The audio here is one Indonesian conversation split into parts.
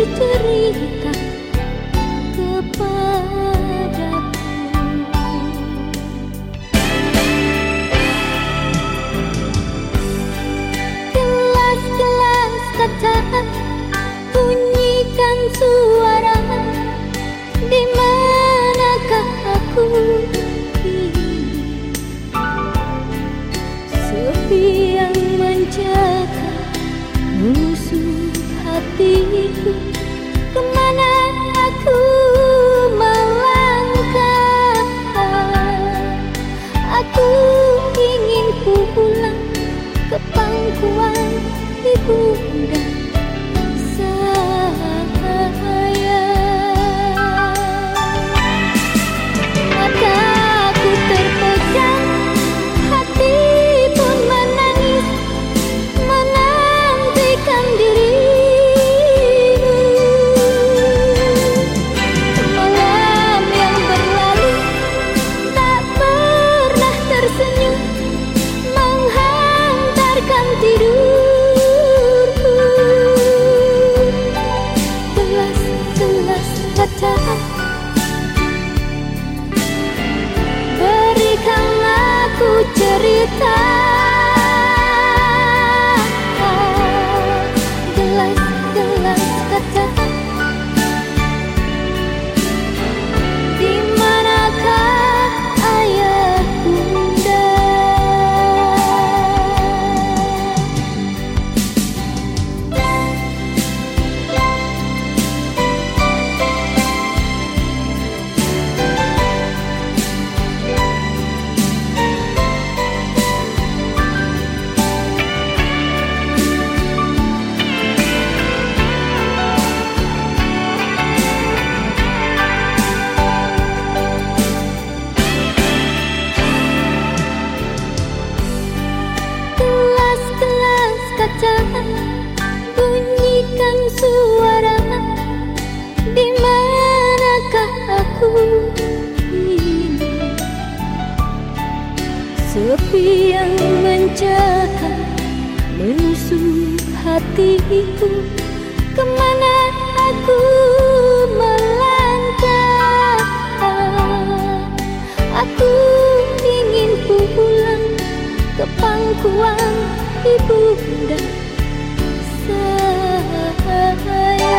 cerita kepadaku. Gelas-gelas kaca bunyikan suara, di manakah aku ini? Sepi yang menjaga musuh hatiku, kemana aku melangkah? Aku ingin pulang ke pangkuan ibunda saya. Mataku terpejam, hati pun menangis, menantikan dirimu. Malam yang berlalu tak pernah tersenyum, menghantarkan tidurku. Gelas-gelas kaca, berikan aku cerita. Gelas-gelas kaca, di manakah ayah bunda? Gelas-gelas kaca bunyikan suara, di manakah aku ini? Sepi yang menjaga menusuk hatiku, kemana aku melangkah? Aku ingin pulang ke pangkuan ibunda saya.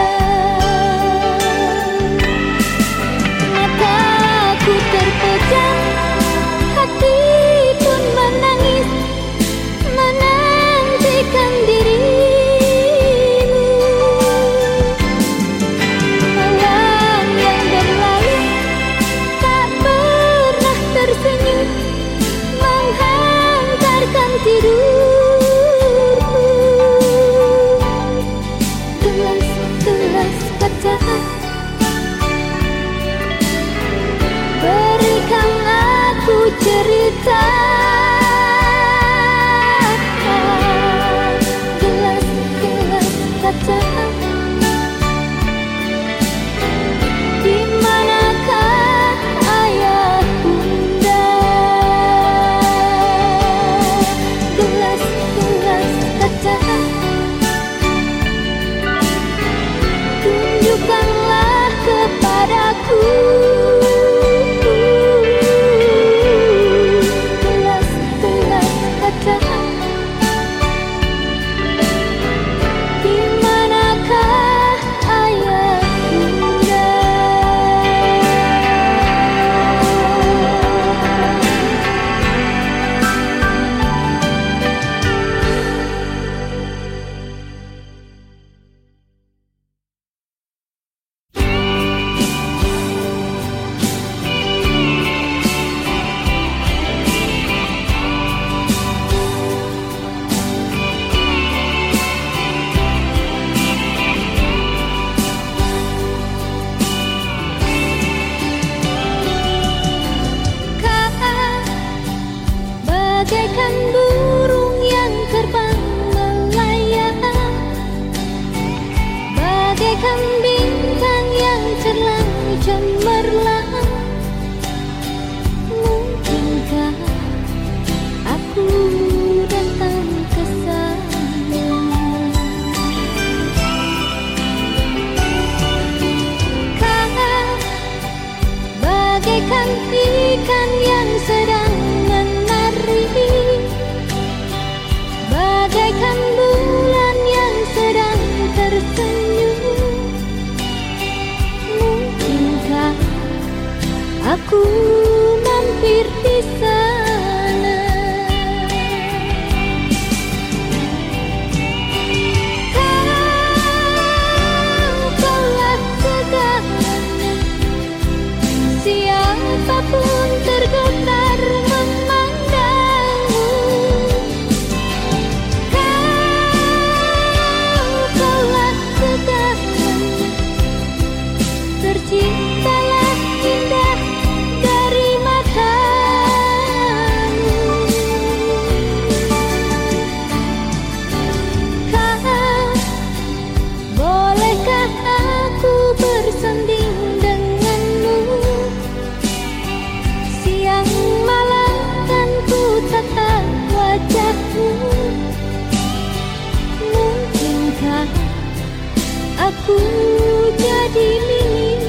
Mataku terpejam, hati pun menangis, menantikan dirimu. Malam yang berlalu tak pernah tersenyum, menghantarkan tidurku. Gelas-gelas kaca, berikan aku cerita. Gelas-gelas kaca, di manakah ayah bunda? Gelas-gelas kaca, tunjukkanlah kepadaku. Gelas-gelas kaca, di manakah ayah bunda? Bagaikan burung yang terbang melayang, bagaikan bintang yang cerlang cemerlang. Mungkinkah aku datang ke sana? aku jadi milikmu.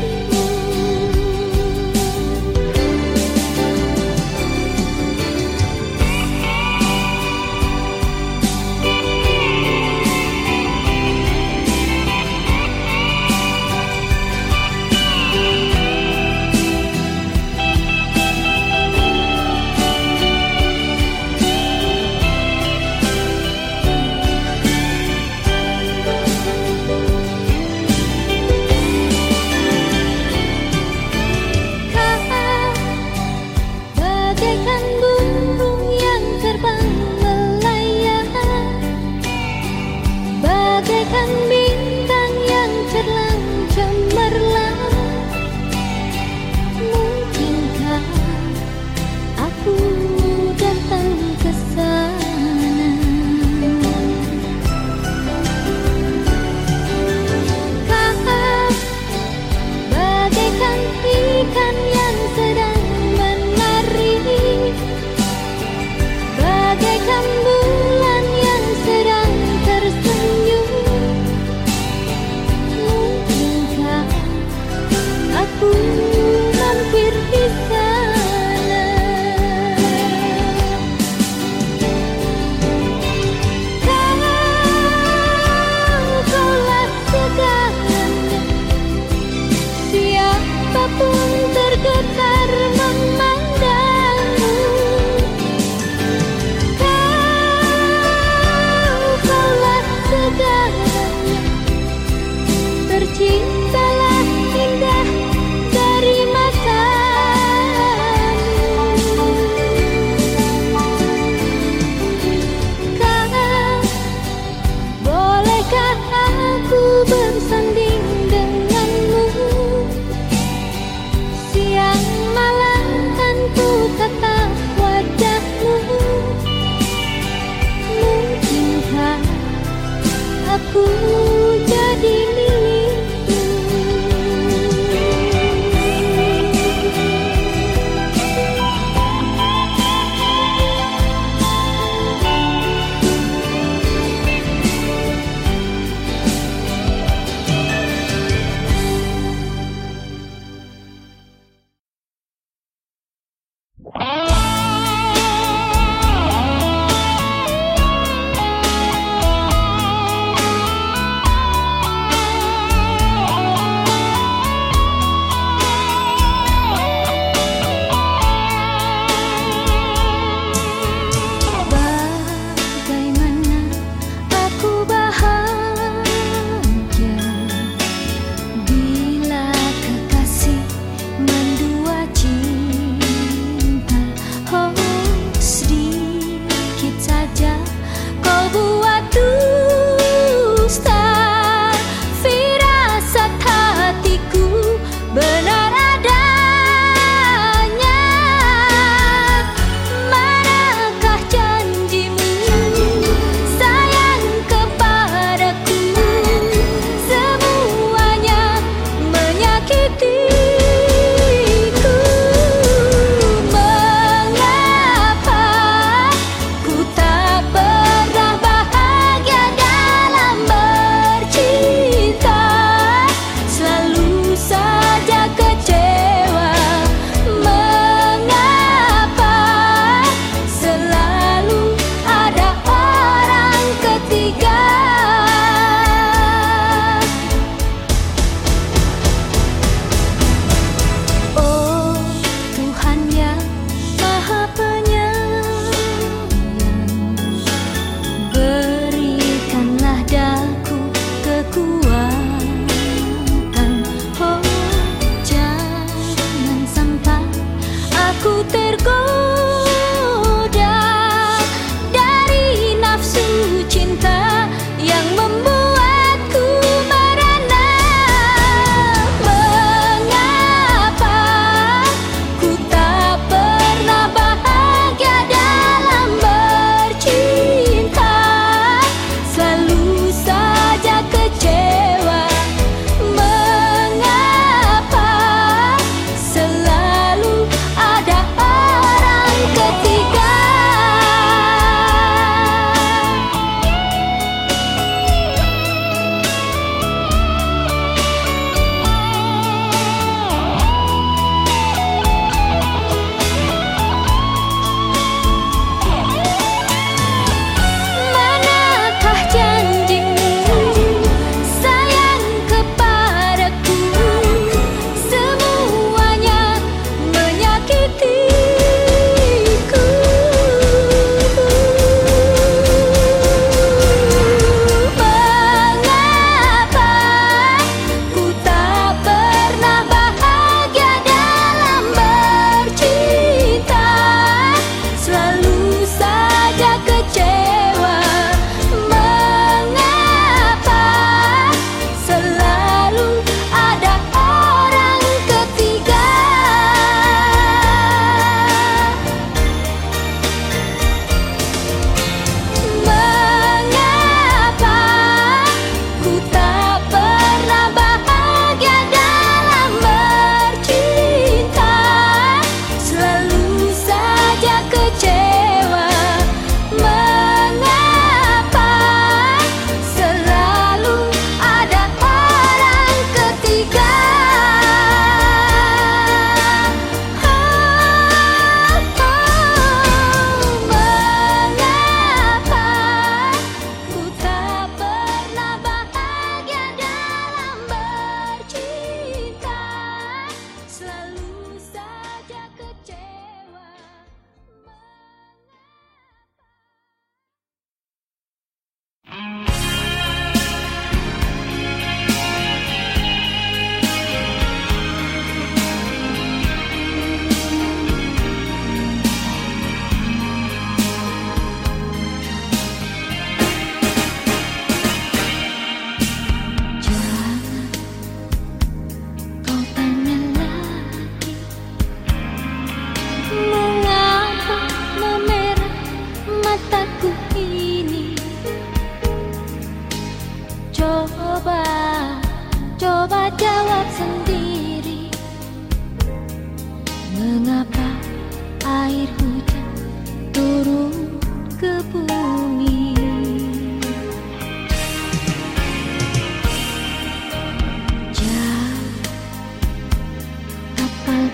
Bagaikan burung yang terbang melayang, bagaikan bintang yang cerlang cemerlang. Mungkinkah aku datang ke sana? Kau bagaikan ikan yang sedang bagaikan bulan yang sedang tersenyum. Mungkinkah aku mampir di sana? Kaulah segalanya, siapapun tergetar memandangmu. Terciptalah indah dari matamu. Kau, bolehkah aku bersanding denganmu? Siang malam kan ku tatap wajahmu. Mungkinkah aku jadi milikmu?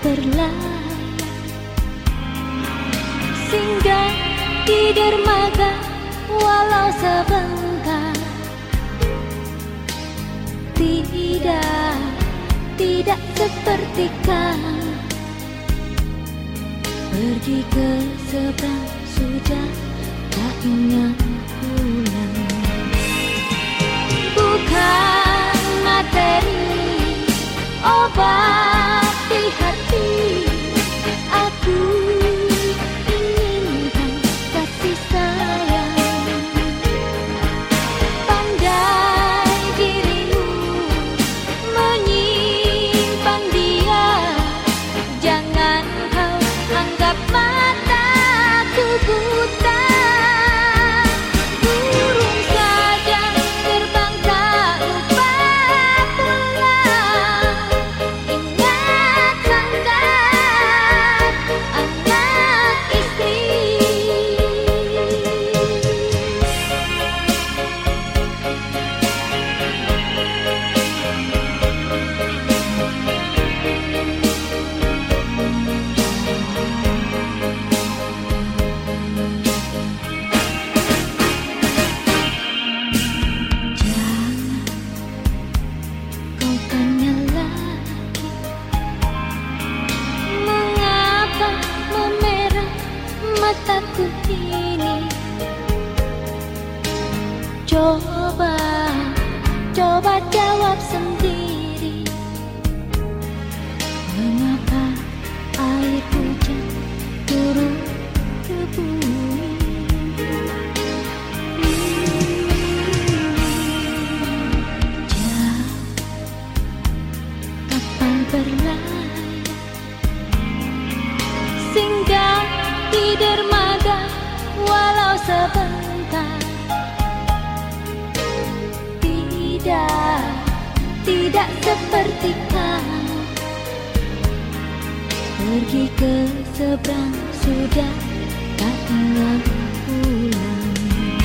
berlayar, singgah di dermaga walau sebentar. Tidak seperti kau pergi ke seberang sudah tak ingat pulang. Bukan materi obat di hati, aku inginkan kasih sayang. Pandai dirimu menyimpan dia, jangan kau anggap mataku buta. Burung saja terbang tak lupa pulang. Ingat sangkar anak istri. Kau tanya lagi, mengapa memerah mataku ini? Coba jawab sendiri. Mengapa air hujan turun ke bumi? Kapal berlayar, singgah di dermaga walau sebentar. Tidak seperti kau pergi ke seberang sudah tak ingat pulang.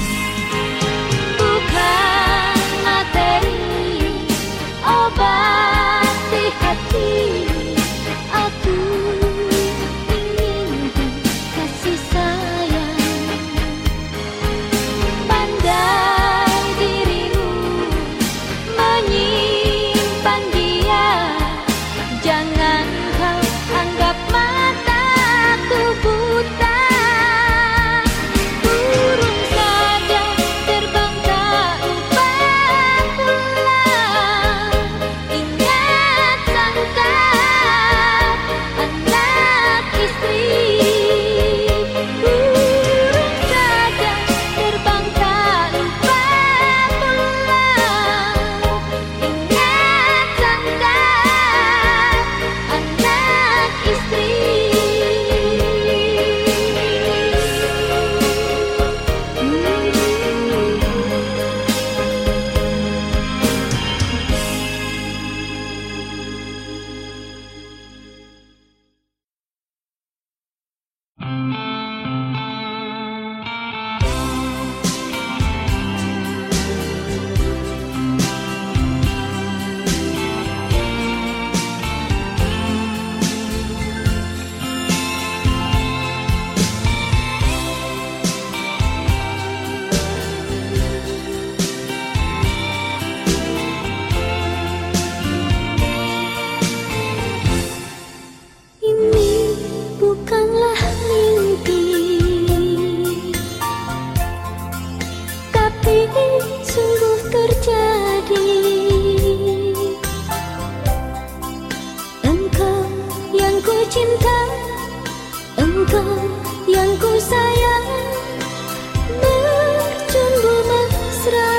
Bukan materi obat di hati, aku inginkan kasih sayang. Pandai dirimu menyimpan dia, jangan kau anggap mataku buta. Burung saja terbang tak lupa pulang. Ingat sangkar anak istri. Burung saja terbang tak lupa pulang. Ingat sangkar anak istri. Ini bukanlah mimpi, tapi sungguh terjadi. Engkau yang ku cinta, engkau yang ku sayang, berjumpa mesra.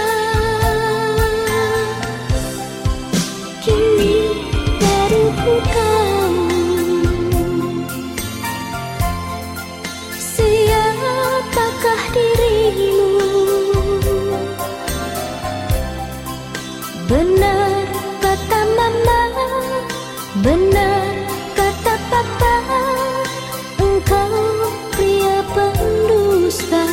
Kini baru kamu, siapakah dirimu? Benar kata mama, benar kata papa, engkau pria pendusta.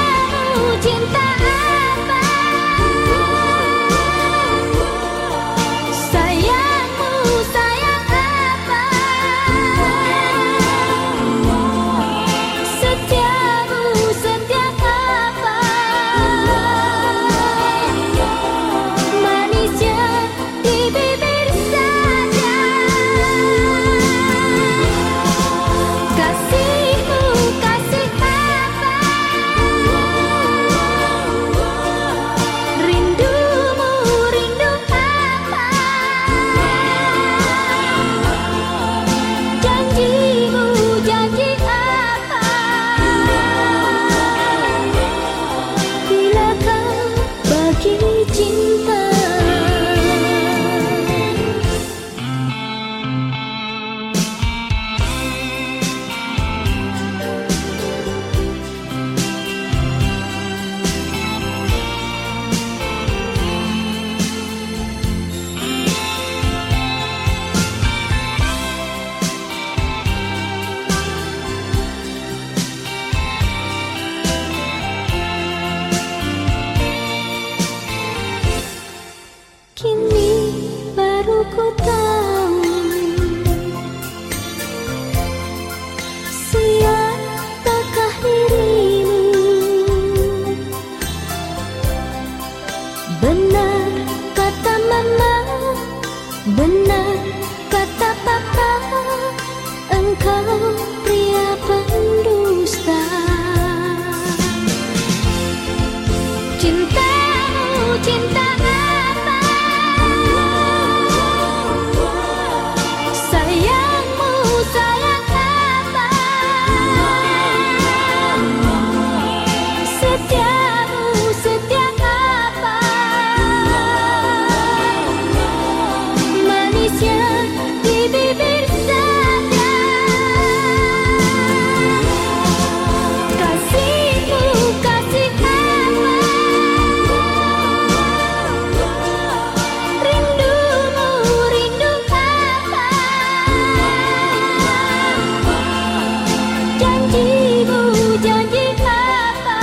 Cintamu cinta apa? Benar kata mama, benar kata papa, engkau pria pendusta. Cintamu cinta apa? Sayangmu sayang apa? Setiamu setia apa? Manisnya di bibir saja. Kasihmu kasih apa? Rindumu rindu apa? Janjimu janji apa?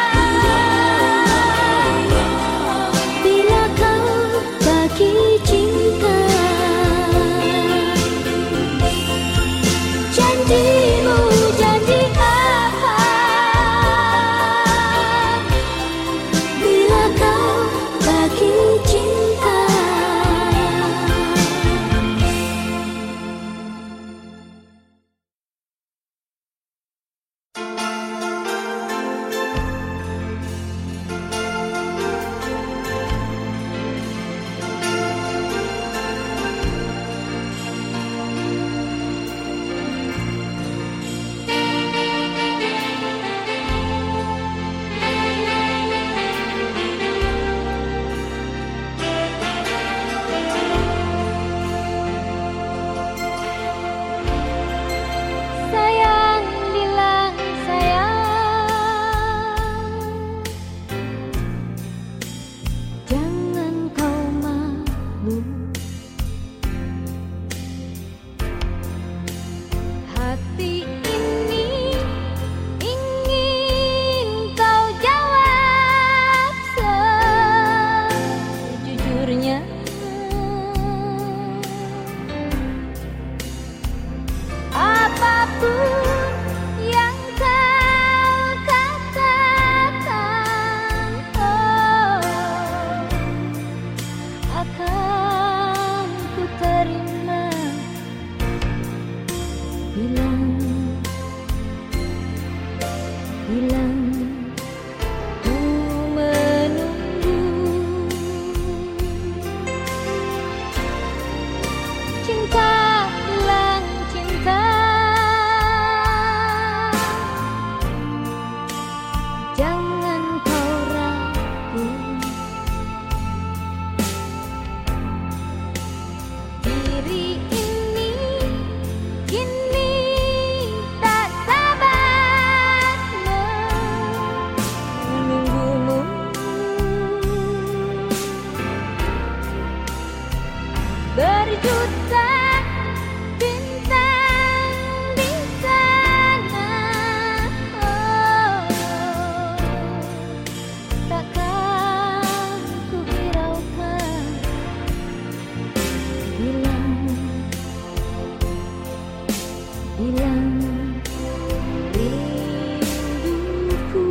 Bila kau bagi cinta, janjimu janji apa? Bila kau bagi cinta. Sayang bilang sayang, jangan kau malu. Hati ini ingin kau jawab sejujurnya. Apapun yang kau katakan, akan ku terima. Bilang ku menunggu. Cinta bilang cinta, jangan kau ragu. Diri ini kini tak sabar menunggumu. Berjuta bintang di sana, takkan ku hiraukan. Bilang rinduku.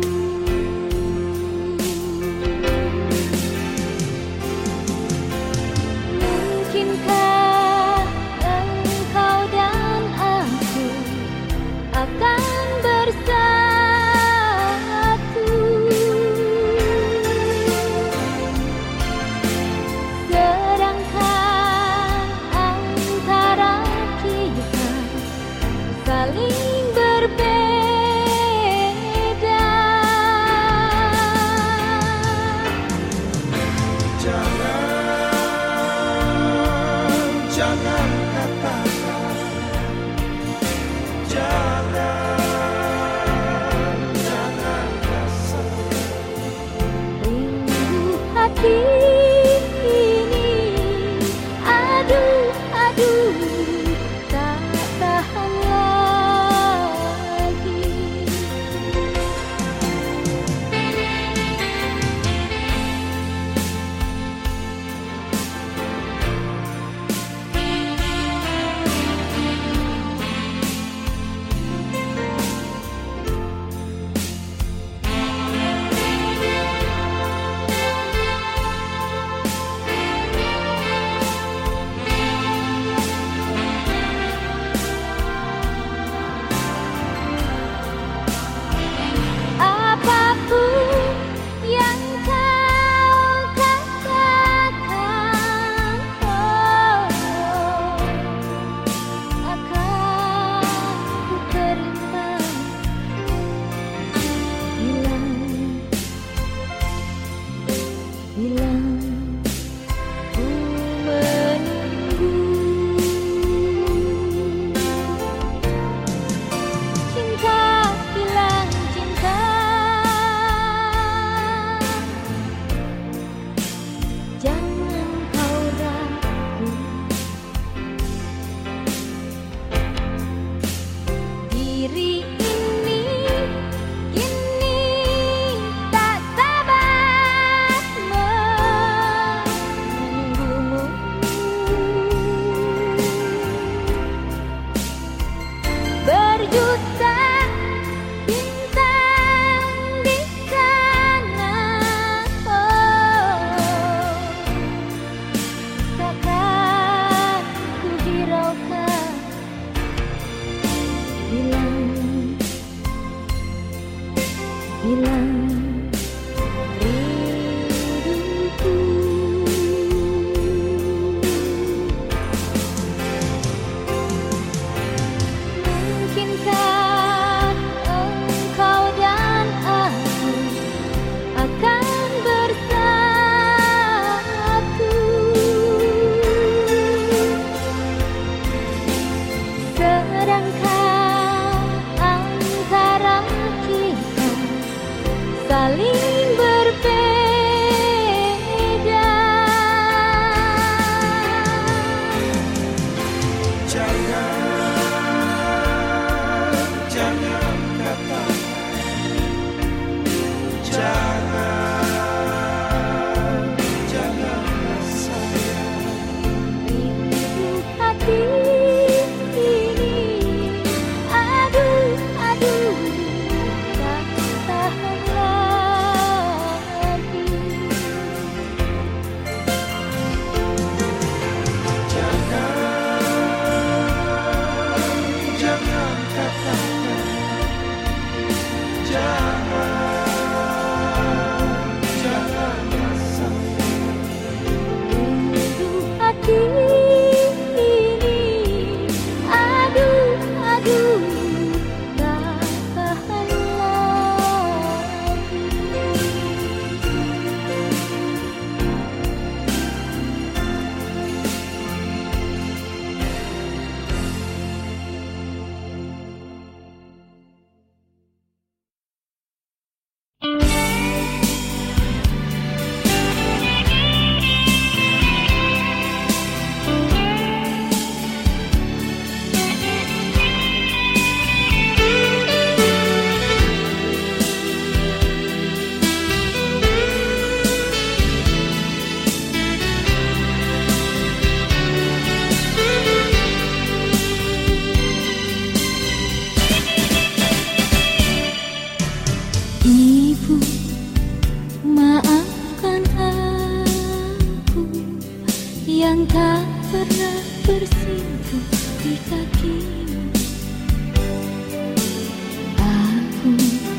Mungkinkah engkau dan aku akan bersatu? Sedangkan antara kita saling berbeda. Jangan katakan, jangan rasa. Rindu hati ini, aduh tak tahan lagi. bilang ku menunggu. Cinta bilang cinta, jangan kau ragu. Diri ini kini tak sabar menunggumu. Berjuta bintang di sana, oh, takkan ku hiraukan. Bilang rinduku. Mungkinkah engkau dan aku akan bersatu? Sedangkan antara kita saling berbeda. Jangan katakan, janganlah sayang. Rindu hati ini, aduh, aduh, tak tahan lagi. Jangan katakan, janganlah sayang. Rindu hati ini, aduh, aduh, tak tahan lagi. Ibu, maafkan aku yang tak pernah bersimpuh di kakimu. Aku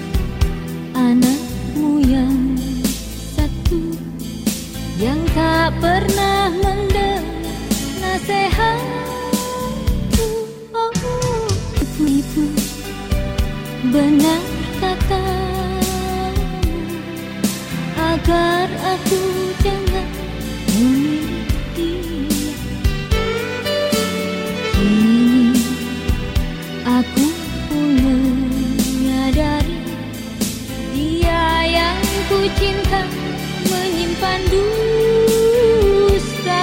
anakmu yang satu, yang tak pernah mendengar nasihatku. Oh, ibu, benar katamu agar aku jangan memilih dia. Kini aku menyadari dia yang ku cinta menyimpan dusta.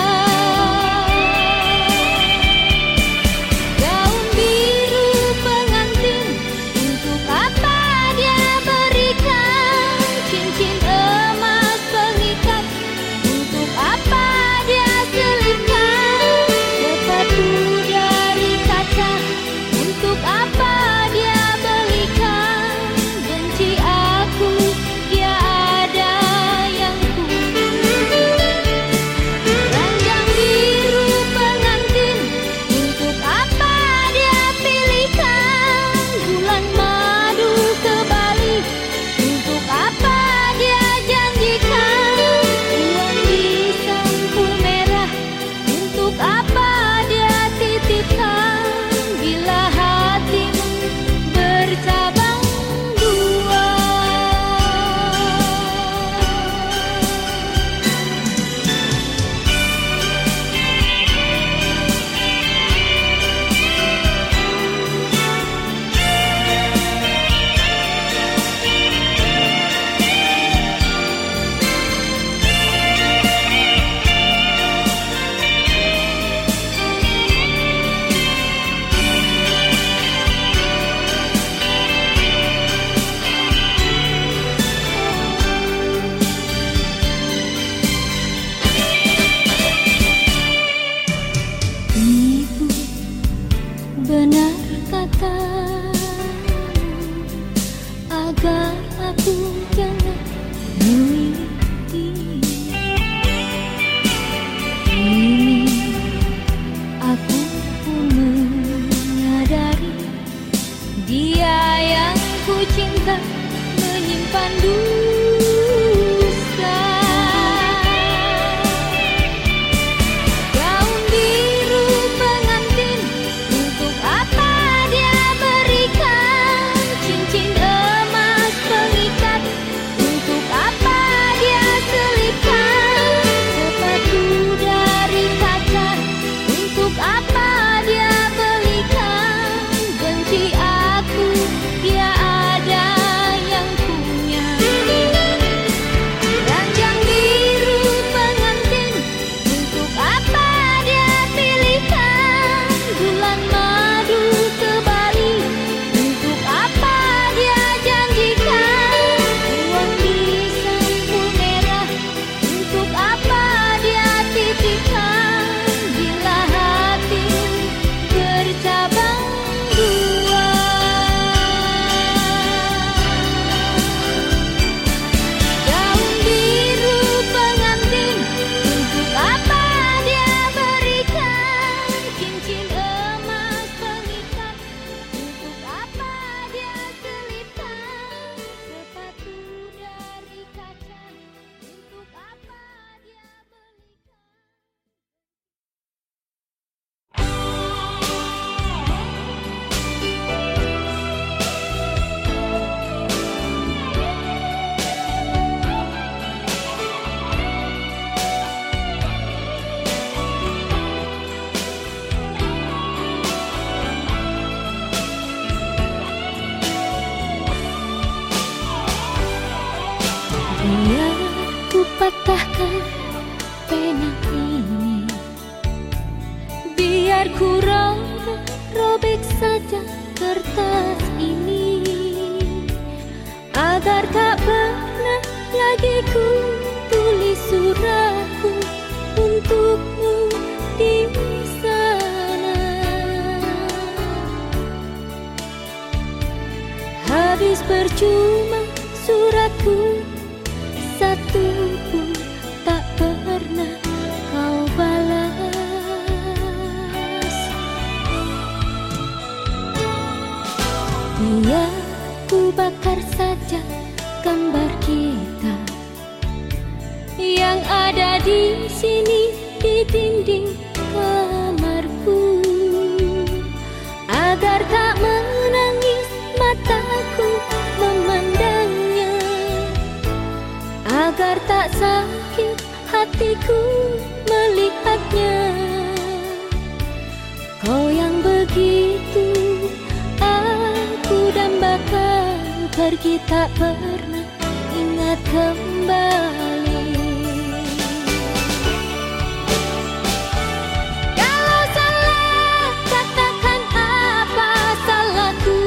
Gaun biru pengantin, untuk apa dia berikan? Cincin emas pengikat, untuk apa dia selipkan? Sepatu dari kaca, untuk apa dia belikan? Benci aku, dia ada yang ku patahkan pena ini, biar ku robek saja kertas ini, agar tak pernah lagi ku tulis suratku untukmu di sana. Habis percuma suratku, satu pun tak pernah kau balas. Biar ku bakar saja gambar kita yang ada di sini di dinding kamarku, agar tak menangis mataku memandangnya, agar tak sakit hatiku melihatnya. Kau yang begitu aku dambakan, pergi tak pernah ingat kembali. Kalau salah katakan apa salahku,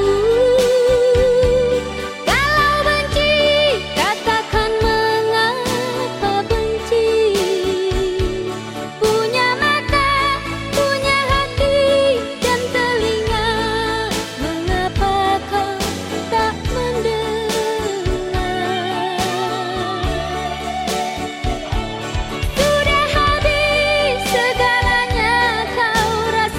kalau benci katakan mengapa benci. Punya mata, punya hati dan telinga, mengapa kau tak mendengar? Sudah habis segalanya kau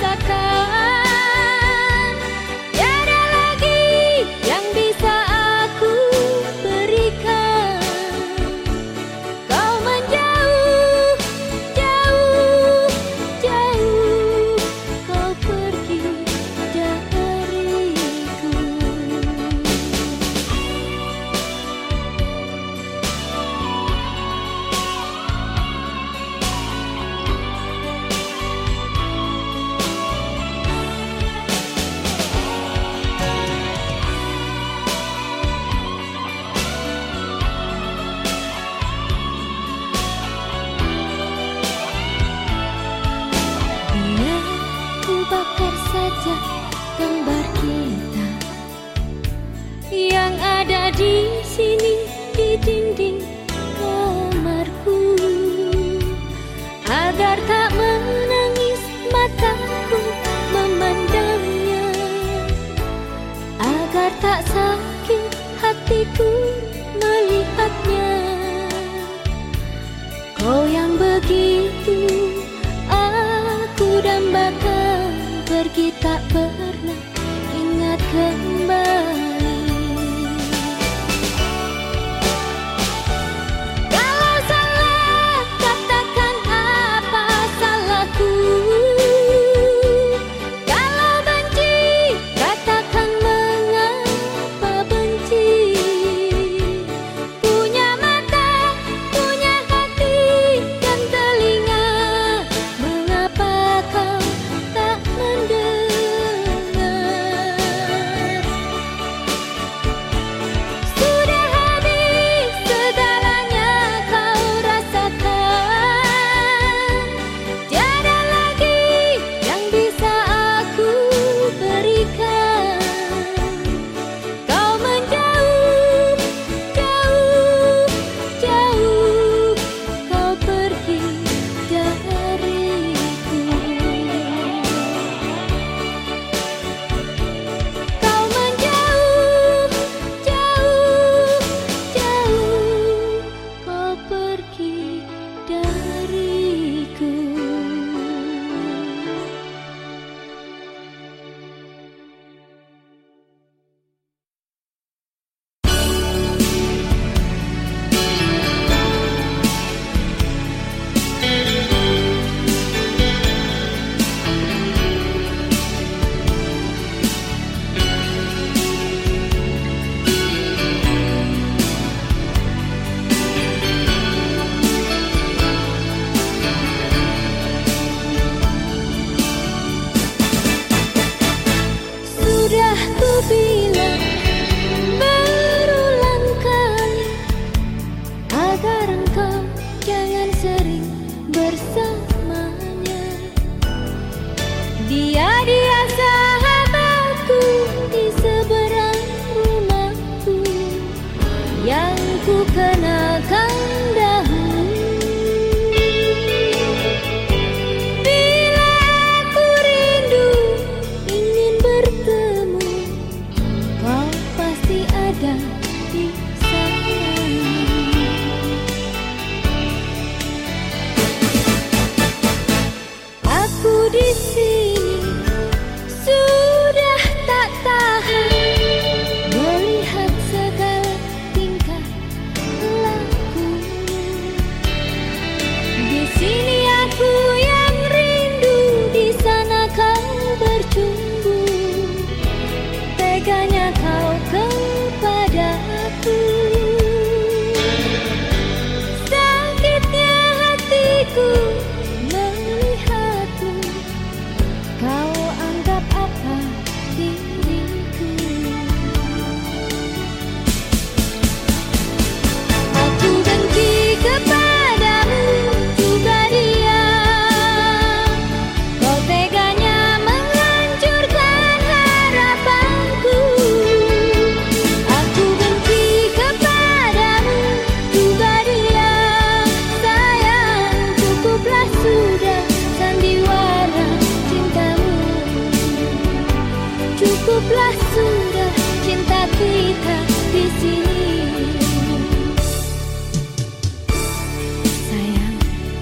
rasakan, tiada lagi yang bisa aku berikan. Kau menjauh, jauh, jauh, kau pergi dariku. Biar ku bakar saja gambar kita yang ada di sini di dinding kamarku, agar tak menangis mataku memandangnya, agar tak sakit hatiku melihatnya. Kau yang begitu aku dambakan, pergi tak pernah kita di sini. Sayang,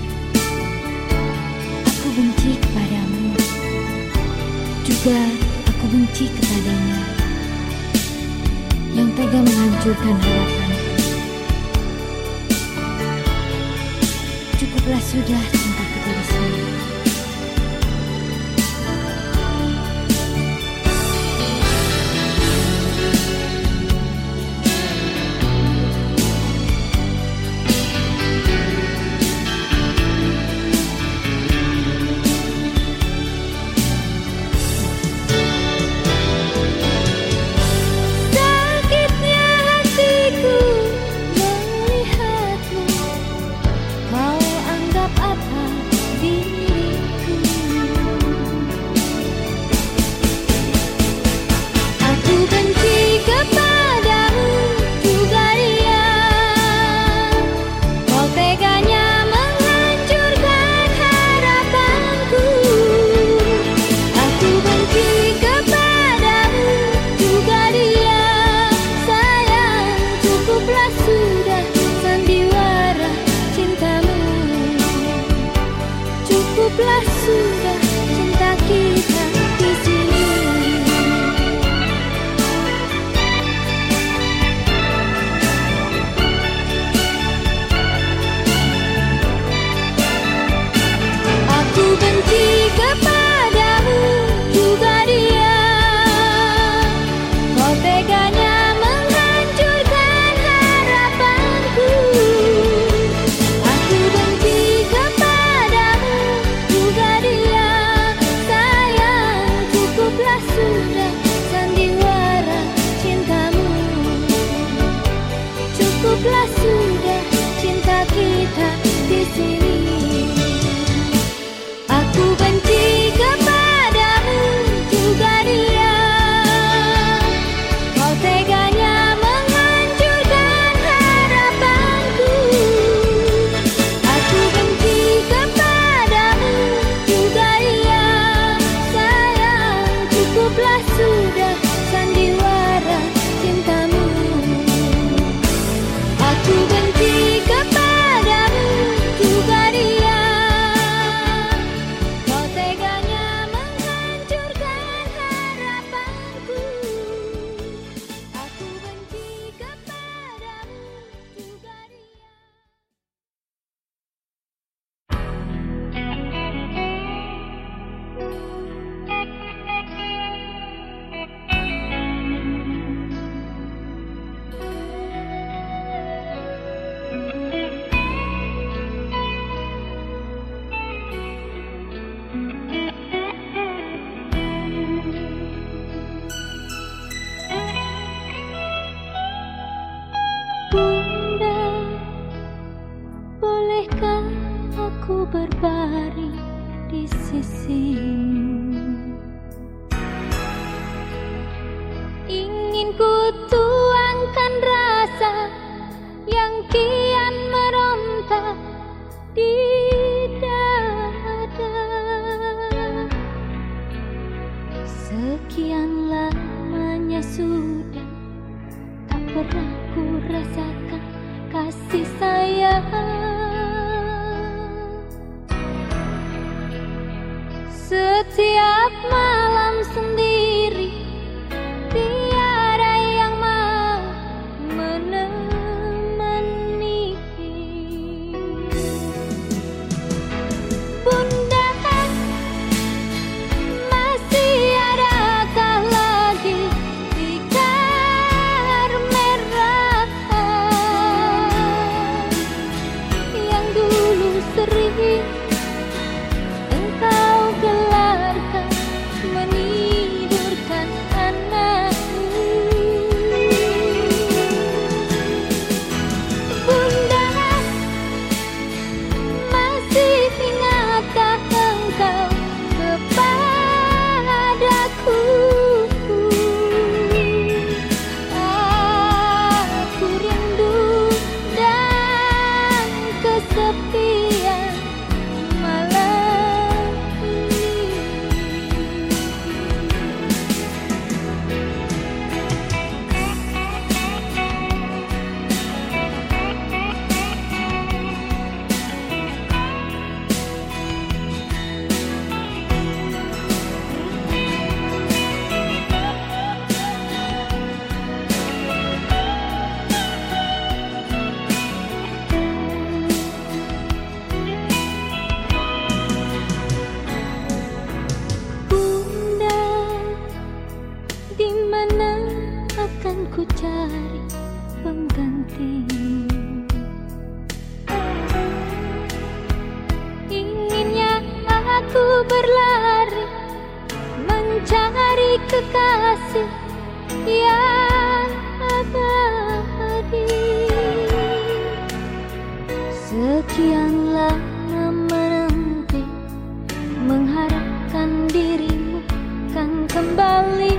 aku benci kepadamu, juga aku benci kepadanya yang tega menghancurkan harapanku. Cukuplah sudah cinta kita di sini. Cukuplah sudah cinta kita di sini. Aku benci kepadamu, juga dia. Kau teganya menghancurkan harapanku. Aku benci kepadamu, juga dia. Sayang, cukuplah sudah sandiwara cintamu. Cukuplah sudah cinta kita di sini. Aku benci kepadamu, juga dia. Kau teganya menghancurkan harapanku. Aku benci kepadamu, juga dia. Sayang, cukuplah sudah sandiwara cintamu. Aku benci kepadamu, juga dia. Kau teganya menghancurkan harapanku. Aku benci kepadamu, juga dia. Bunda, bolehkah aku berbaring di sisimu? Ingin ku tuangkan rasa yang kian meronta di dada. Sekian lamanya sudah tak pernah ku rasakan kasih sayang. Setiap malam sendiri, tiada yang mau menemani. Bunda, masih adakah lagi tikar merah yang dulu sering engkau gelarkan menidurkan anakmu? Bunda, masih ingatkah engkau kepadaku? Aku rindu dan kesepian lama menanti, mengharapkan dirimu kan kembali.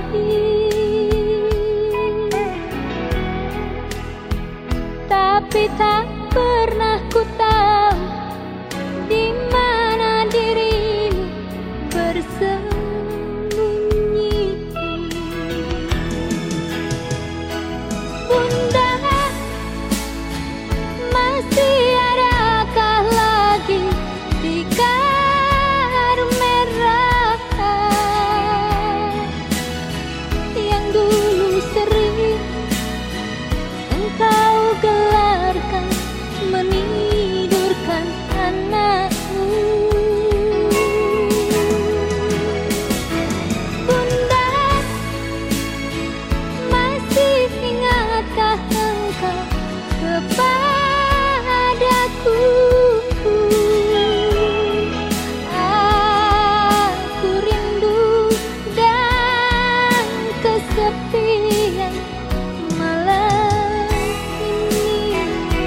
Tapi tak pernah ku tahu di mana dirimu bersembunyi. Bunda, masih adakah lagi tikar merah yang dulu sering engkau gelarkan menidurkan anakmu? Bunda, masih ingatkah engkau kepadaku? Aku rindu dan kesepian malam ini.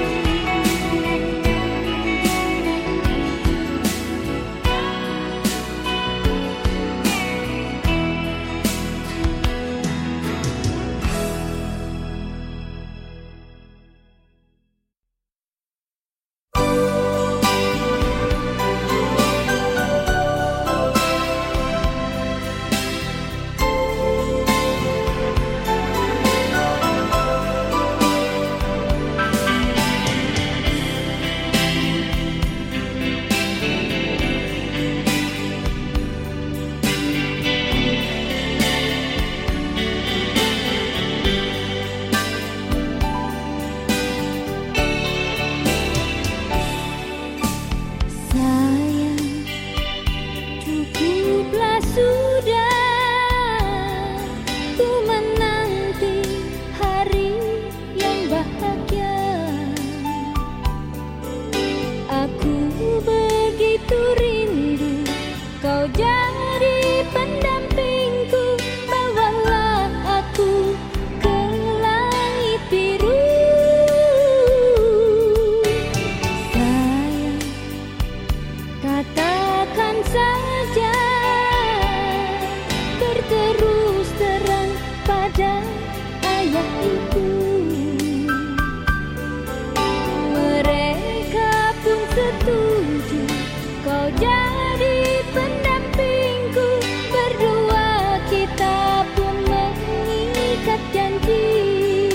Sayang, cukuplah sudah, ku menanti hari yang bahagia. Aku begitu rindu kau jadi pendampingku. Bawalah aku ke langit biru. Sayang, katakan saja, berterus terang pada ayah ibu. Mereka pun setuju kau jadi pendampingku. Berdua kita pun mengikat janji.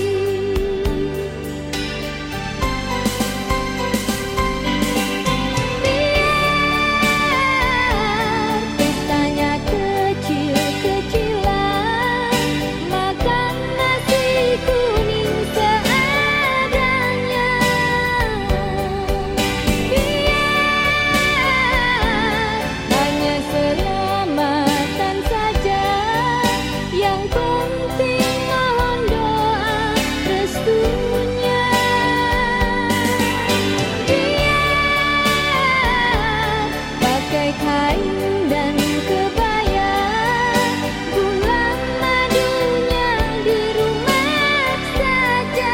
Biar pestanya kecil-kecilan, makan nasi kuning seadanya. Biar hanya selamatan saja, yang penting mohon doa restunya. Biar pakai kain dan kebaya, bulan madunya di rumah saja.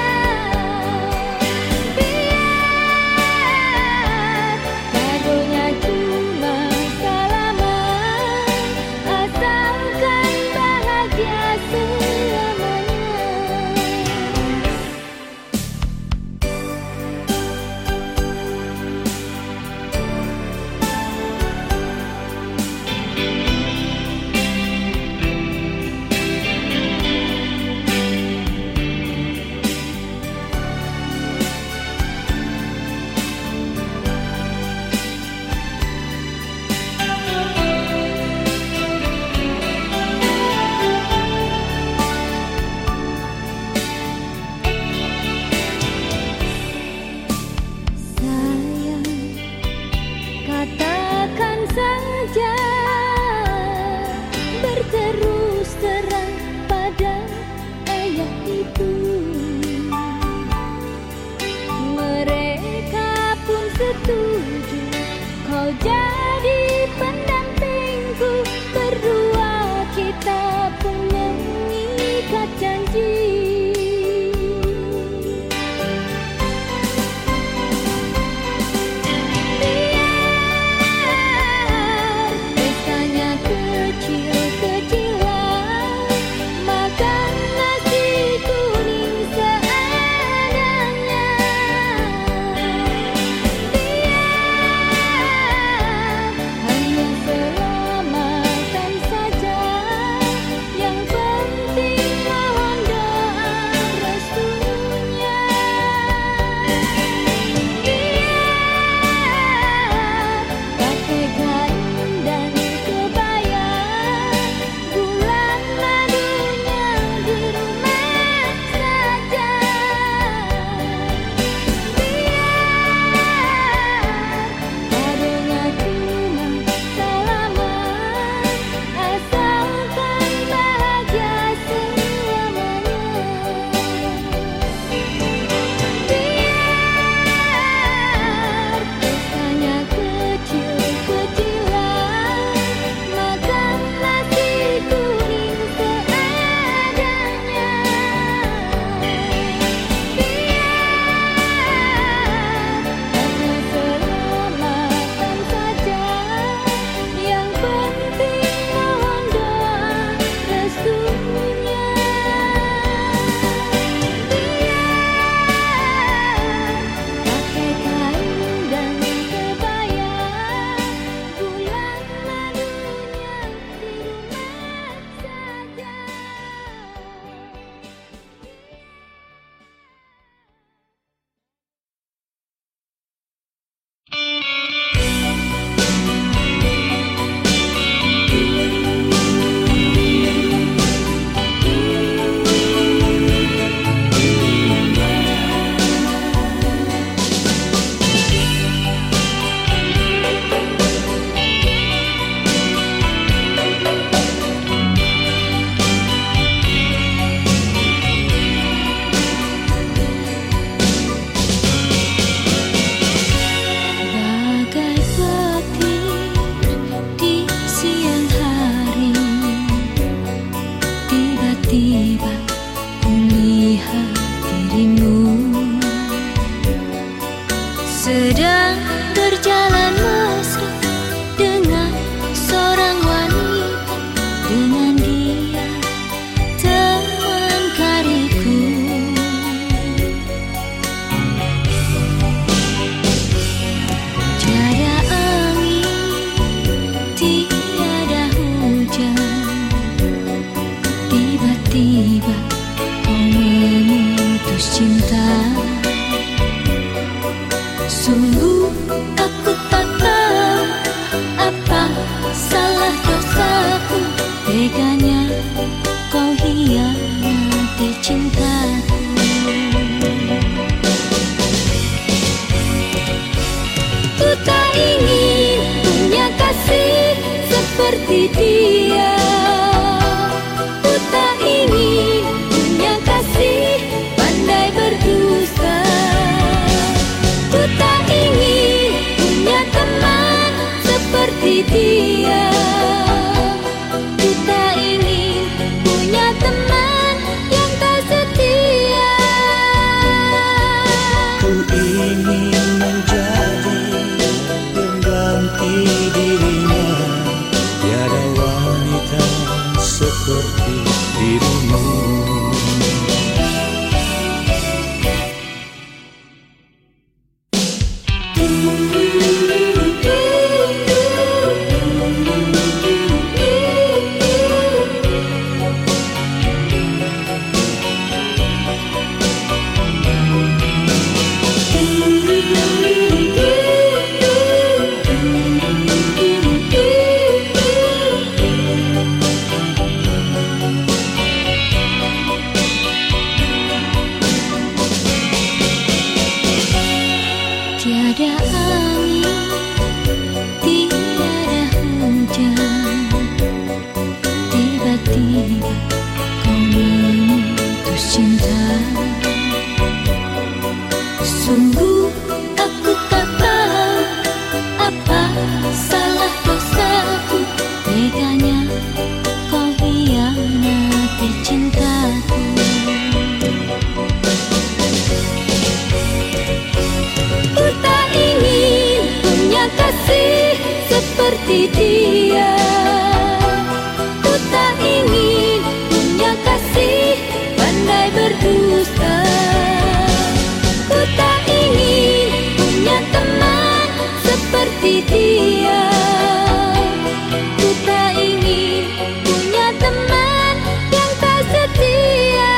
Biar kadonya cuma salaman, asalkan bahagia selamanya. Sayang, katakan saja, berterus terang pada ayah ibu. Mereka pun setuju kau jadi pendampingku. Berdua kita pun mengikat janji. sedang berjalan mesra dengan seorang wanita, dengan dia teman karibku. Tiada angin, tiada hujan, tiba-tiba kau memutus cinta. Sungguh aku tak tahu apa salah dosaku, teganya kau hianati cintaku. Ku tak ingin punya kasih seperti dia. Ku tak ingin punya kasih pandai berdusta. Ku tak ingin punya teman seperti dia. Ku tak ingin punya teman yang tak setia. Ku ingin menjadi pengganti dirinya. Tiada wanita seperti dirimu. Tiada angin, tiada hujan, tiba-tiba kau memutus cinta. Sungguh aku tak tahu apa salah dosaku, teganya kau hianati cintaku. Ku tak ingin punya kasih seperti dia. Ku tak ingin punya kasih pandai berdusta. Ku tak ingin punya teman seperti dia. Ku tak ingin punya teman yang tak setia.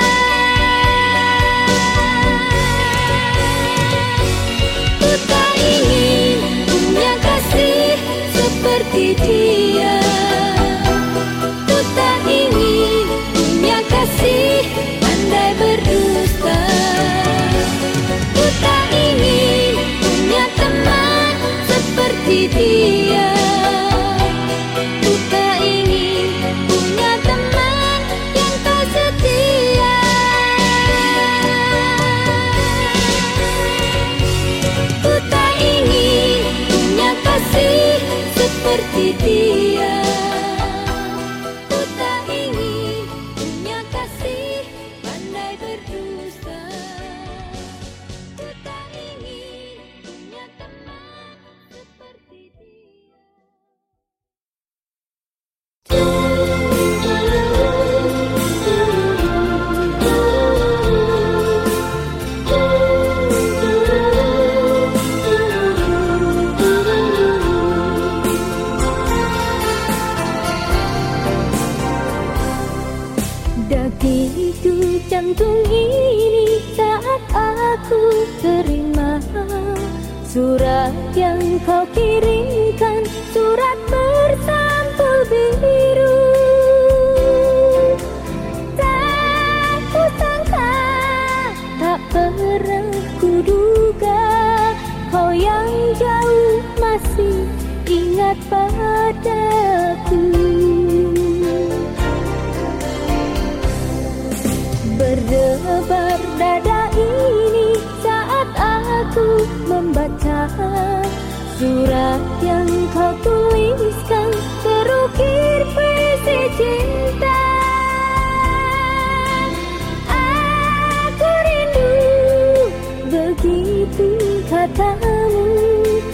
Ku tak ingin punya kasih seperti dia. Ku tak ingin punya kasih pandai berdusta. Ku tak ingin punya teman seperti dia. Ku tak ingin punya teman yang tak setia. Ku tak ingin punya kasih seperti dia. Ku tak ingin punya kasih pandai berdusta. Ku tak ingin punya teman seperti dia. Begitu jantung ini saat aku terima surat yang kau kirimkan, surat bersampul biru. Tak kusangka, tak pernah kuduga, kau yang jauh masih ingat padaku. Berdebar dada ini saat aku membaca surat yang kau tuliskan, terukir puisi cinta. Aku rindu begitu katamu,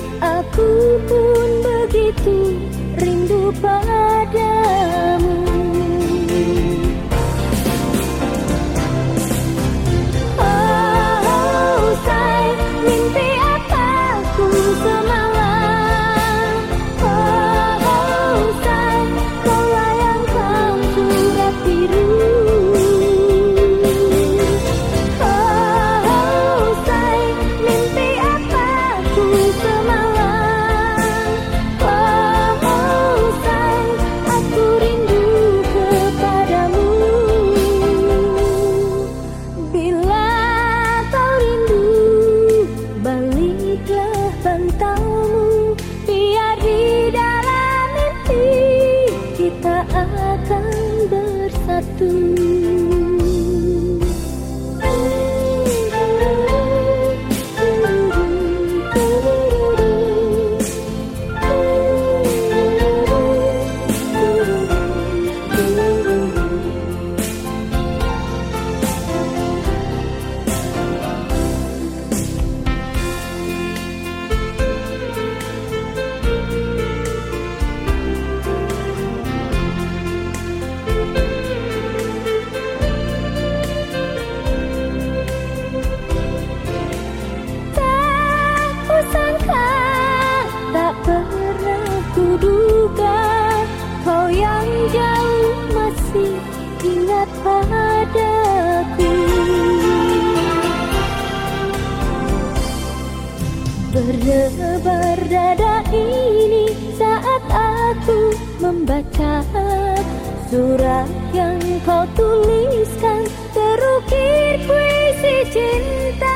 Berdebar dada ini saat aku membaca surat yang kau tuliskan, terukir puisi cinta.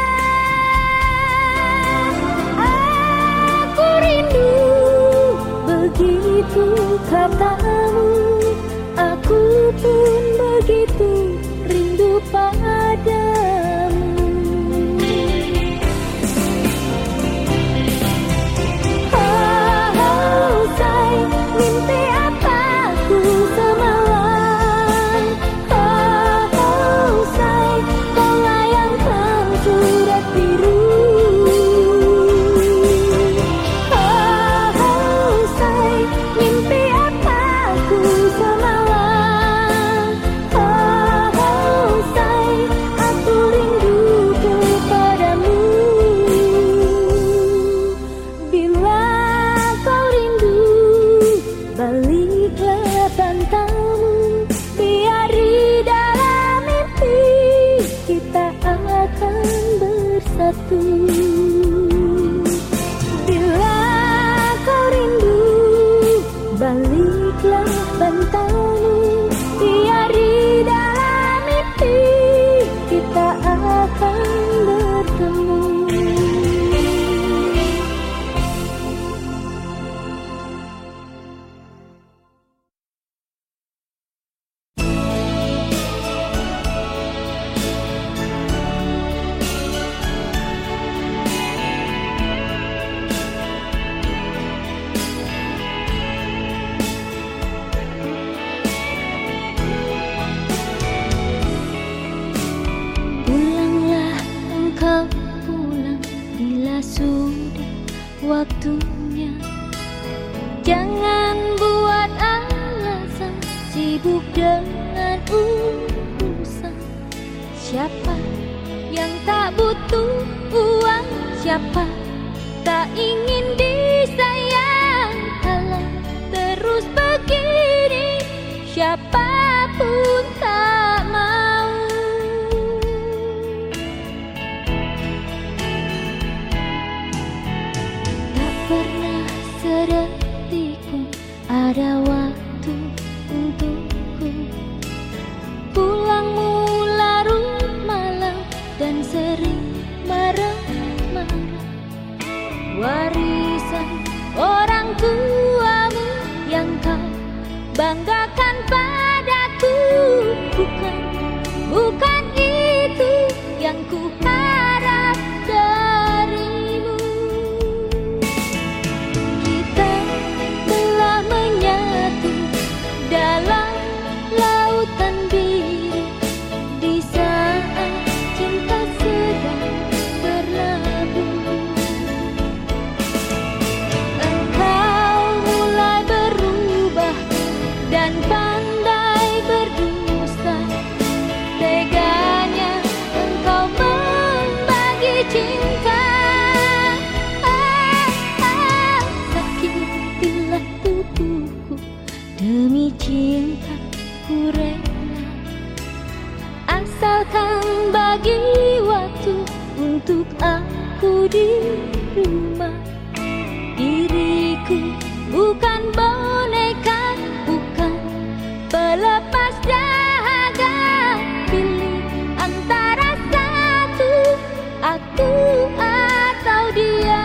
Aku rindu, begitu katamu. Aku pun begitu rindu padamu. Mimpi apa ku semalam? Say, kau layangkan surat biru. Say, mimpi apa ku semalam? Say, aku rindu kepadamu. Bila kau rindu, baliklah pantamu, biar di dalam mimpi kita akan bersatu. Bila kau rindu, baliklah pantamu, biar di dalam mimpi kita akan bertemu. Waktunya, jangan buat alasan, sibuk dengan urusan. Siapa yang tak butuh uang, siapa tak ingin disayang. Kalau terus begini, siapapun tak mau. Pernah sedetik pun ada waktu untukku. Pulangmu larut malam dan sering marah-marah. Warisan orang tuamu yang kau banggakan padaku. Bukan itu yang ku harap darimu. Dalam lautan biru, di saat cinta sedang berlabuh, engkau mulai berubah dan pandai berdusta. Teganya engkau membagi cinta. Sakitilah tubuhku demi cinta ku rela, asalkan bagi waktu untuk aku di rumah. Diriku bukan boneka, bukan pelepas dahaga. Pilih antara satu, aku atau dia.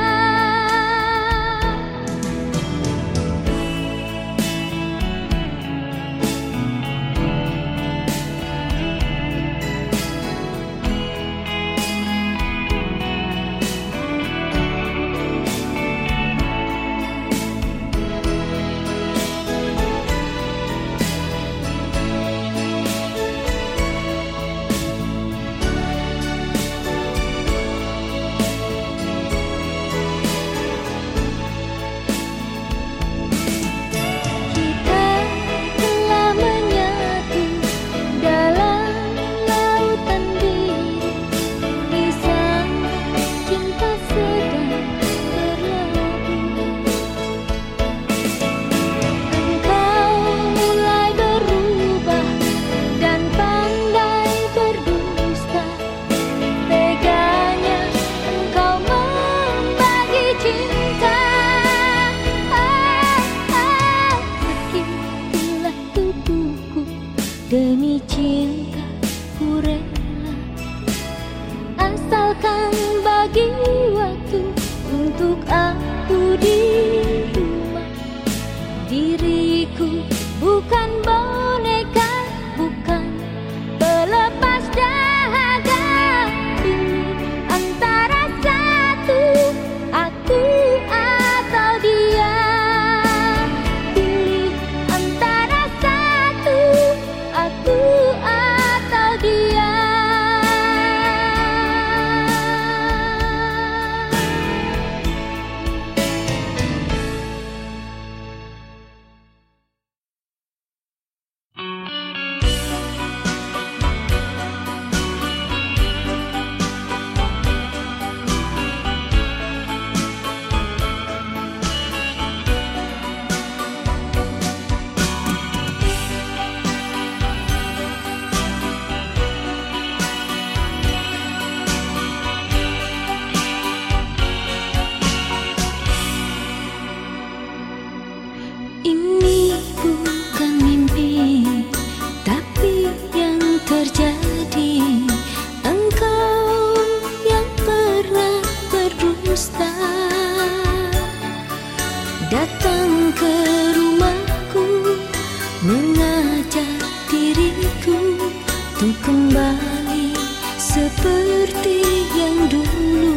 datang ke rumahku, mengajak diriku untuk kembali seperti yang dulu.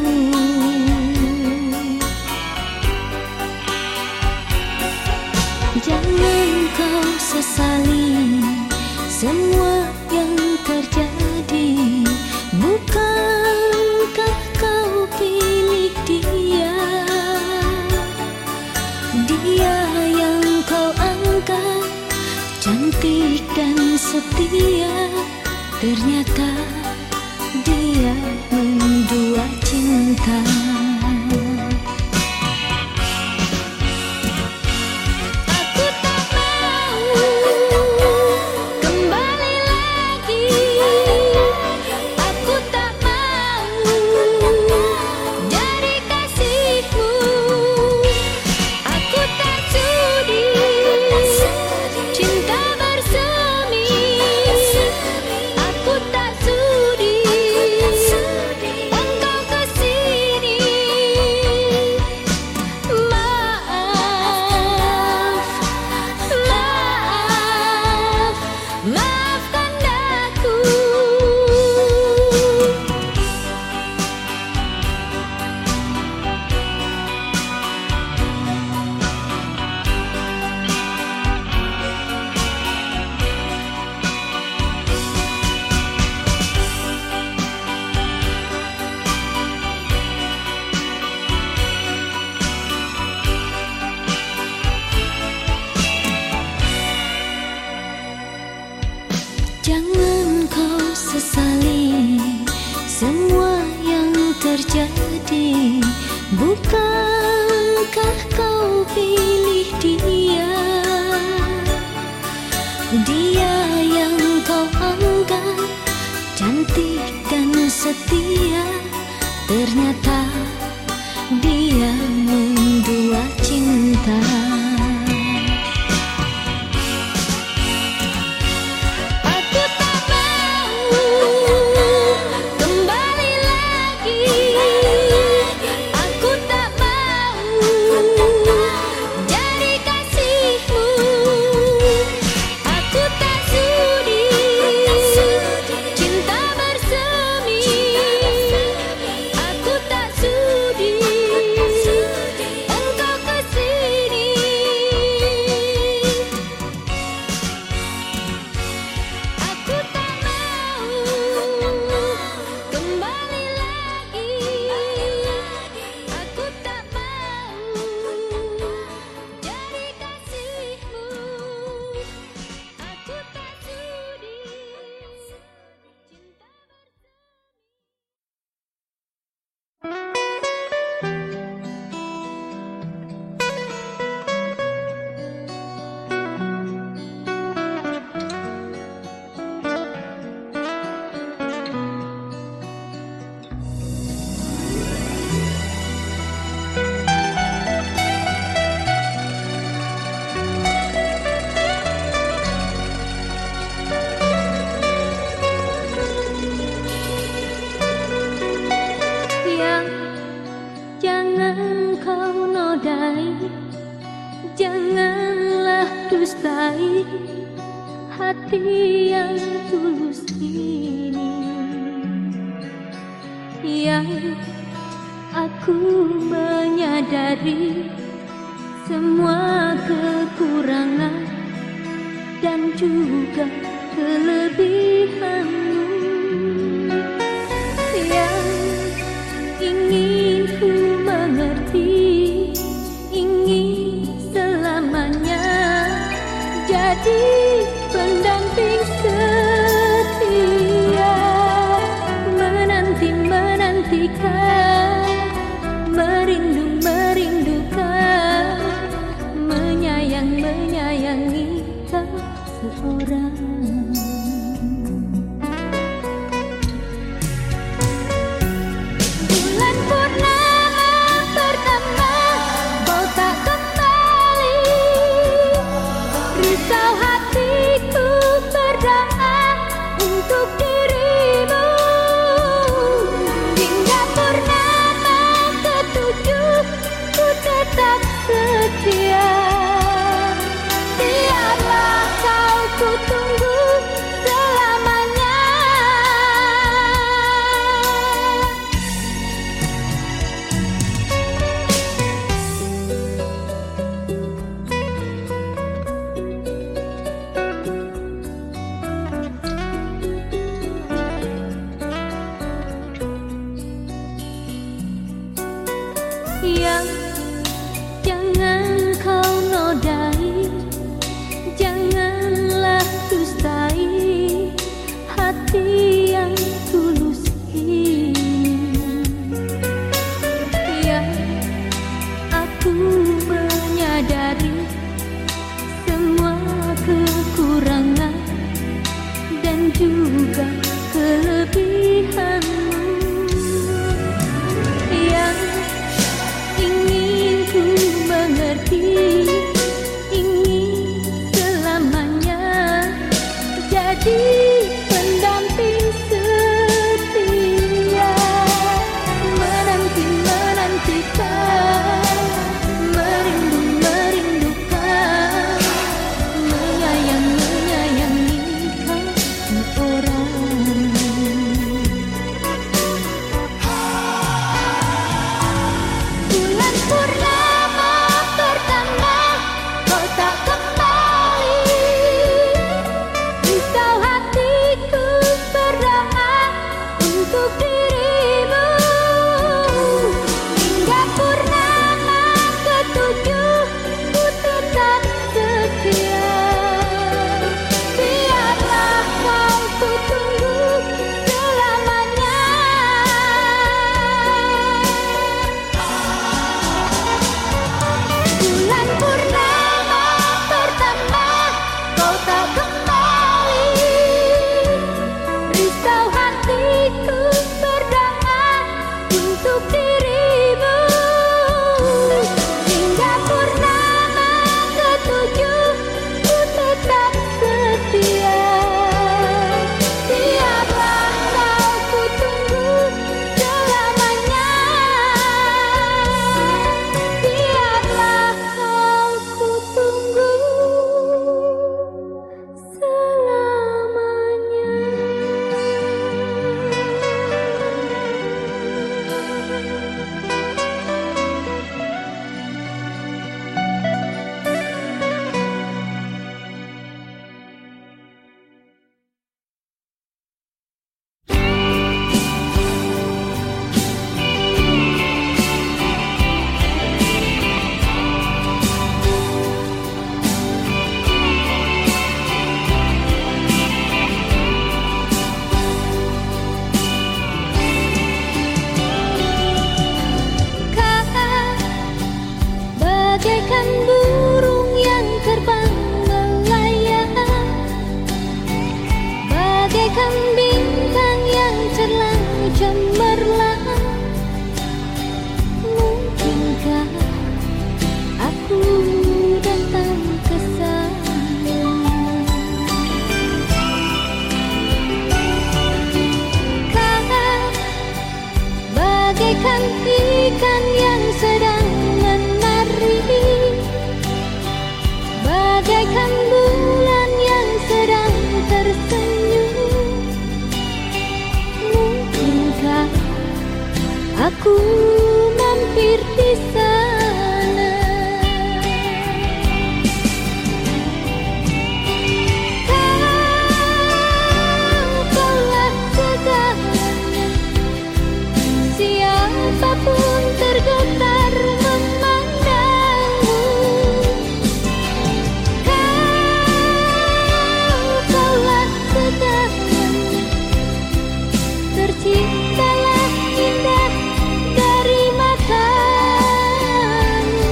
Jangan kau sesali semua yang terjadi. Bukankah kau pilih dia? Dia yang kau anggap cantik dan setia, ternyata dia mendua cinta. Jangan kau sesali semua yang terjadi. Bukankah kau pilih dia? Dia yang kau anggap cantik dan setia, ternyata dia mendua cinta. Janganlah dustai hati yang tulus ini, yang aku menyadari semua kekurangan dan juga kelebihanmu, yang ingin ku mengerti, ingin selamanya jadi pendamping setia, menantikan, merindukan, menyayangi kau seorang. Bulan purnama pertama kau tak kembali, risau hati aku mampir di sana. Kaulah segalanya, siapapun tergetar memandangmu. Kaulah segalanya, terciptalah indah dari matamu.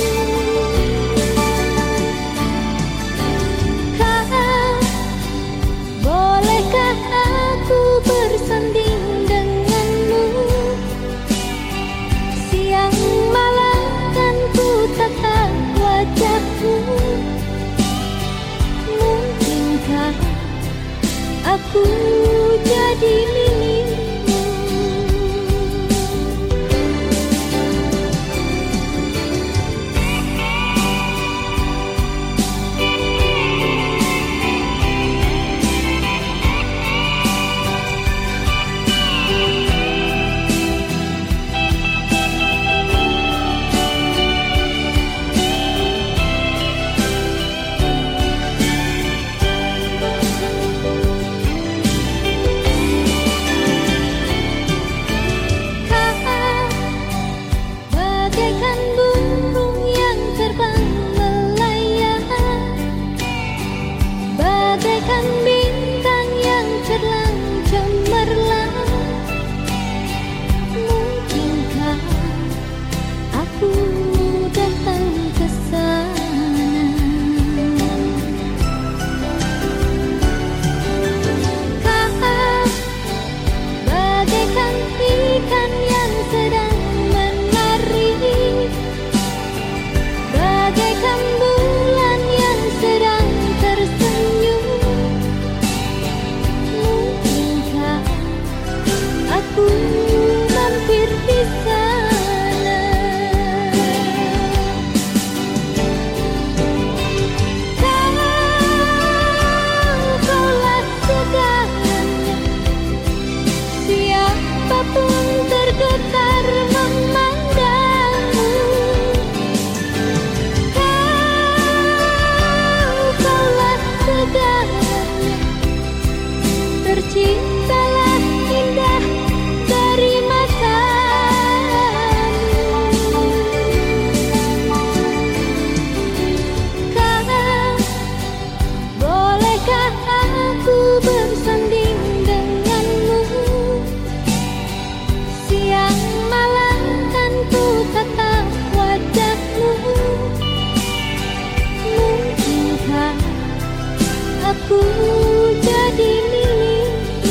Kau, bolehkah aku bersanding denganmu? Siang malam kan ku tatap wajahmu. Mungkinkah aku jadi milikmu? Bagaikan burung yang terbang melayang, bagaikan bintang yang cerlang cemerlang. Mungkinkah aku datang ke sana? Kau bagaikan ikan yang sedang menari, bagaikan bulan yang sedang tersenyum. Mungkinkah aku mampir di sana? Kaulah segalanya, siapapun tergetar memandangmu. Kaulah segalanya, terciptalah indah dari matamu. Kau, bolehkah aku bersanding denganmu? Siang malam kan ku tatap wajahmu. Mungkinkah aku jadi milikmu?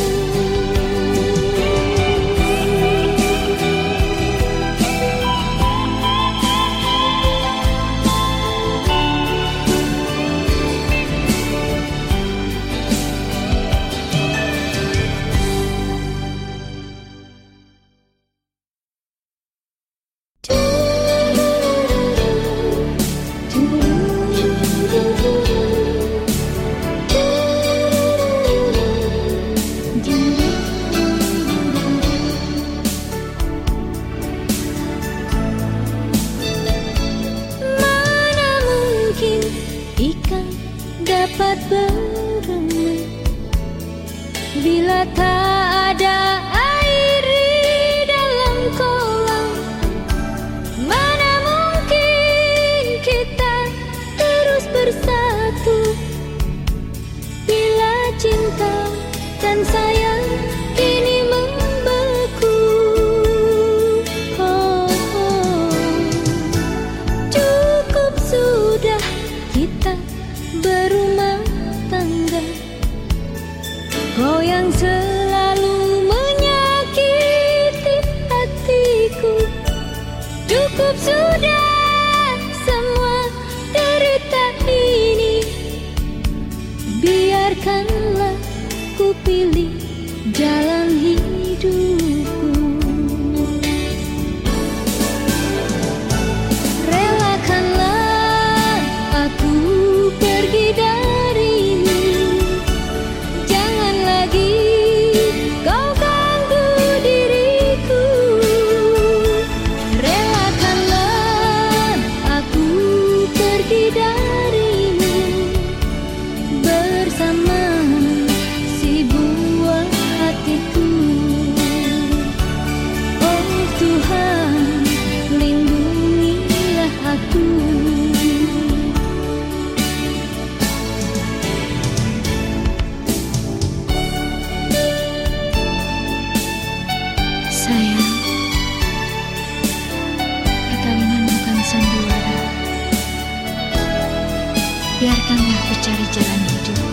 Mana mungkin ikan dapat berenang bila tak ada air di dalam kolam? Mana mungkin kita terus bersatu bila cinta dan sayang kini membeku? Cukup sudah kita berumah tangga, goyang selalu Biarkanlah aku cari jalan hidup.